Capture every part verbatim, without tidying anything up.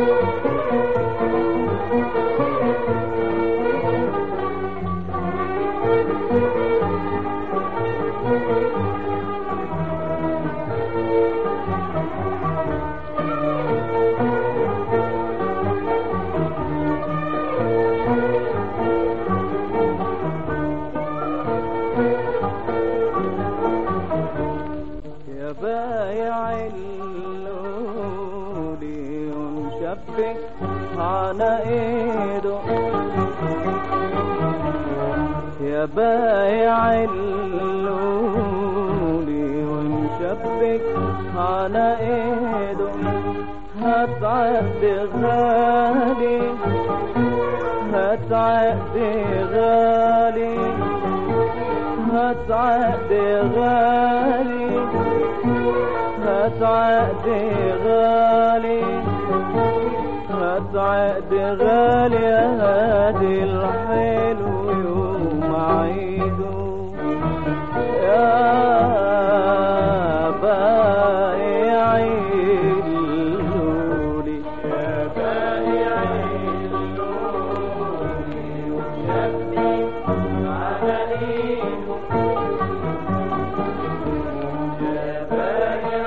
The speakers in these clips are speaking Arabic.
على ايده يا بايع اللولي ونشبك على ايده هتعد غالي هتعد غالي هتعد غالي هتعد غالي هتعد غالي يا هادي الحلو يوم عيده يا بايع اللولي يا بايع اللولي وشبك على ايده يا بايع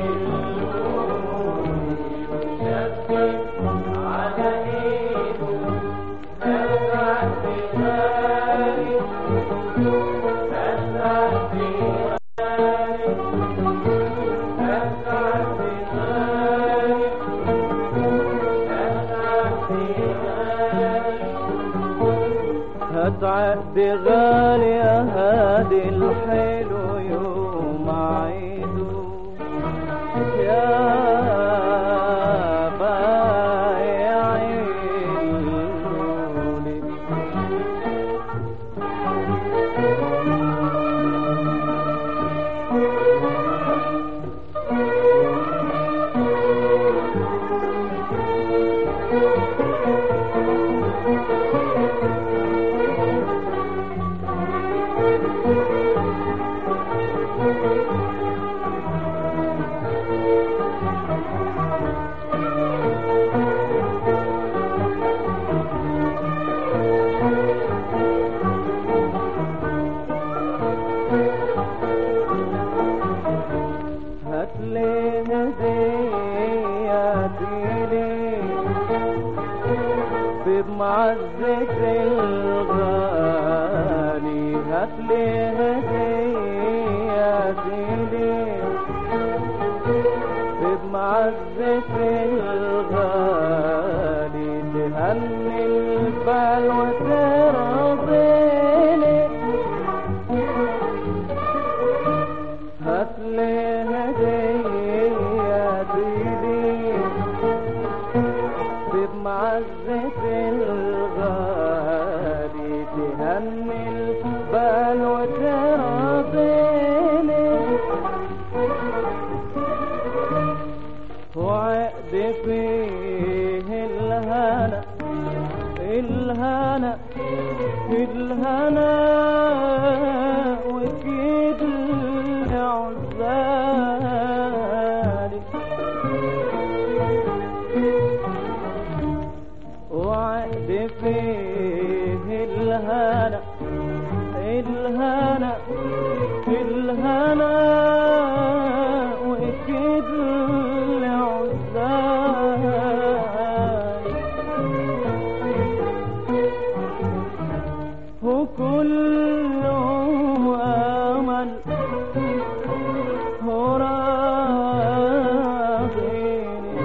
اللولي وشبك هتعد غالي يا هادي الحلو يوم عيده يا بايع اللولي هاتلي هديتي بمعزة الغالي هاتلي هديتي بمعزة الغالي تهني البال وترضيني هاتلي بمعزة الغالي تهني البال وترضيني وعقد فيه الهنا الهنا الهنا وكيد العزالي وعد فيه الهنا الهنا الهنا وكيد العزالي وكله امل وراضيني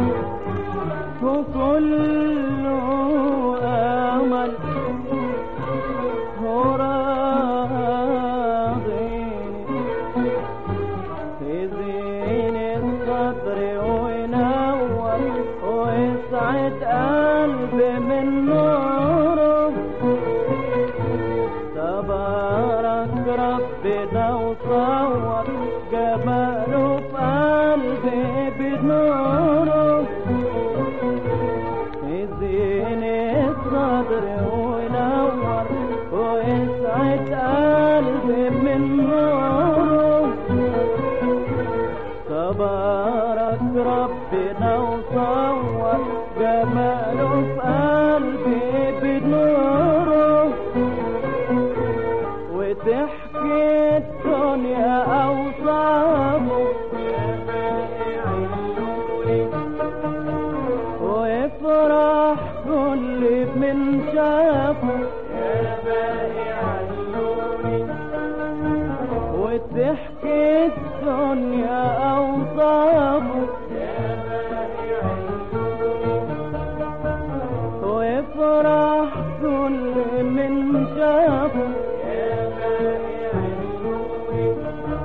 وكله امل وراضيني يزين الصدر وينور ويسعد قلبي من نوره تبارك ربنا وصور جماله في قلبي بنوره ويفرح كل من شافه يا بائع اللون، وتحكي الدنيا أوصافه يا بائع اللون، ويفرح كل من شافه يا بائع اللون،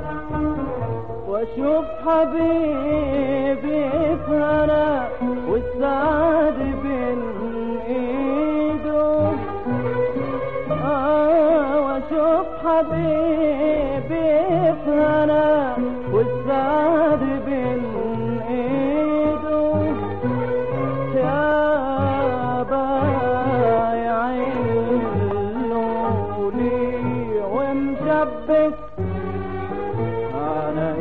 واشوف حبيبي فانا والسعد بين ايده، آه واشوف حبيبي فانا والسعد بين ايده، يا بايع اللولي ومشبك على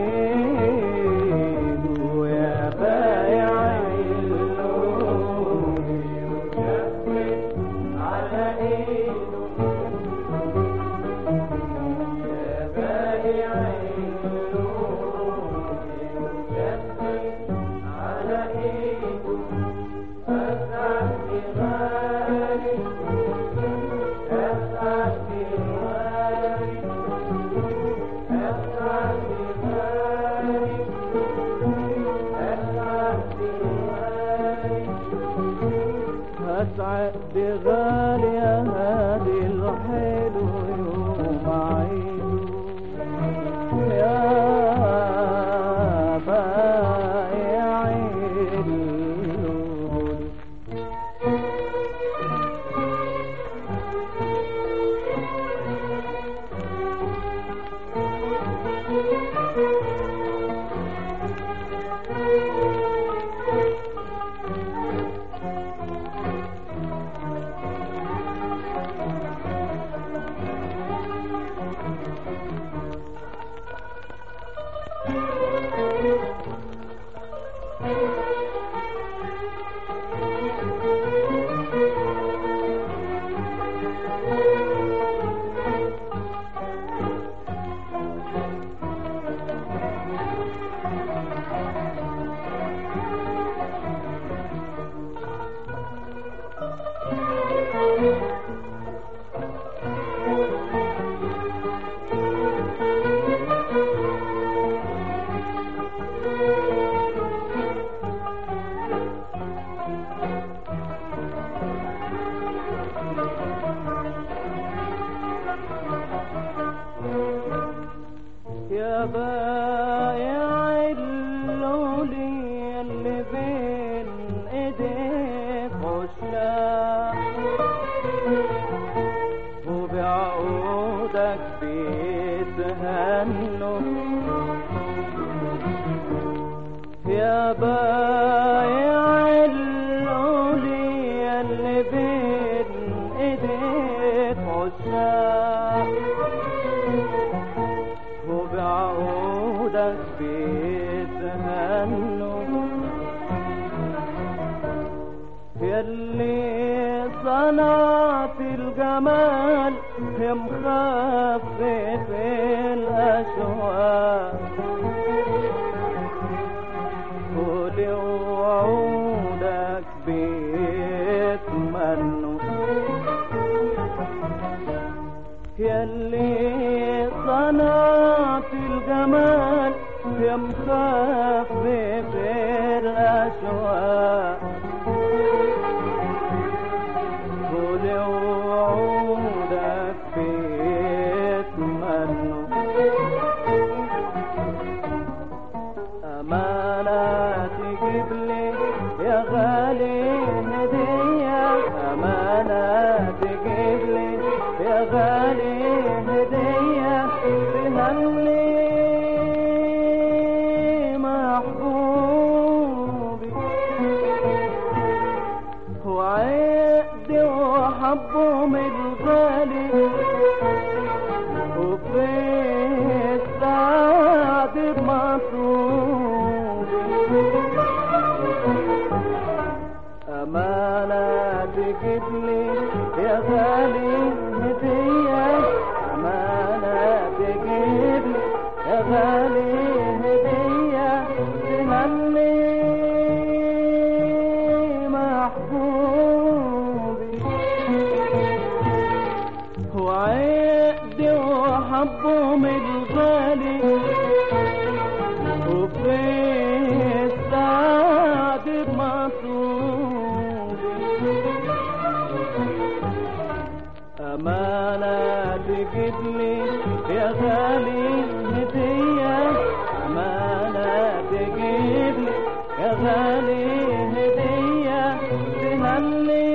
ايده، يا بايع اللولي ومشبك على ايده، يا بايع اللولي ومشبك على ايده، اسعد بغالي اسعد بغالي اسعد بغالي اسعد بغالي اسعد بغالي يا هادي الحلو يوم عيده، يا بايع اللولي. يا بايع اللولي اللي بين ايديك عشاق، وبعقودك بيتهنوا، يا بايع اللولي اللي بين ايديك عشاق، وبعقودك بيتهنوا، ياللي صنعت الجمال مخفف الاشواق، ولوعودك بيتمنوا، ياللي صنعت الجمال مخفف الاشواق، ولوعودك بيتمنوا، أمانة تجيب لي يا غالي هدية، أمانة تجيب لي يا غالي هدية، تهني محبوبي وعقدي وحبه من الغالي، وفي السعد بمطلوبي، أمانة تجيب لي يا غالي هدية، أمانة تجيب لي يا غالي هدية، تهني محبوبي محبوبي وعقدي وحبه من الغالي وفي السعد بمطلوبي أمانة تجيبلي يا غالي هدية أمانة تجيبلي يا غالي هدية تهني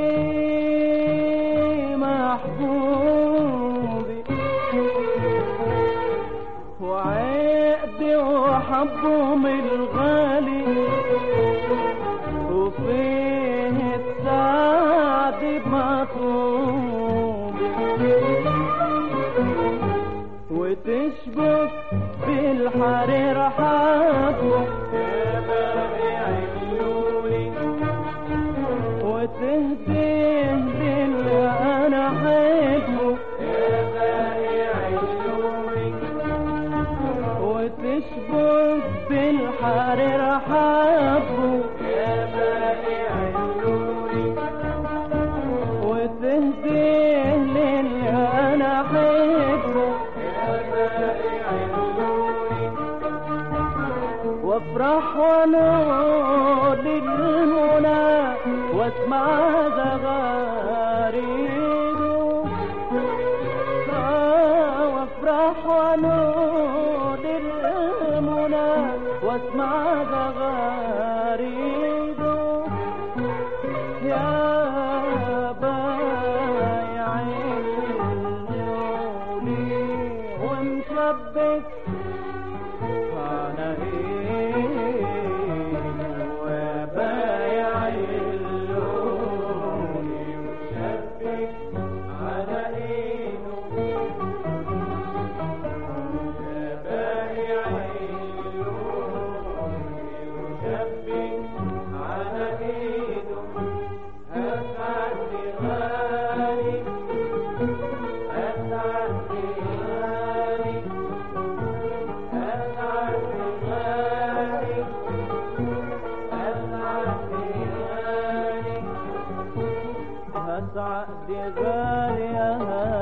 محبوبي وعقدي وحبه من الغالي وفيه السعد بمطلوبي وتشبك بالحرير حبه يا بائع اللولي وتهديه للي انا احبه يا بائع اللولي وتشبك بالحرير حبه يا بائع اللولي وتهديه للي انا احبه يا بائع اللولي وافرح ونول المنى واسمع زغاريده آه وافرح ونول المنى واسمع زغاريده يا بايع اللولي ومشبك على ايده وبايع اللولي ومشبك على ايده يا بايع اللولي ومشبك على ايده اسعد غالي اسعد غالي أسعد غالي يا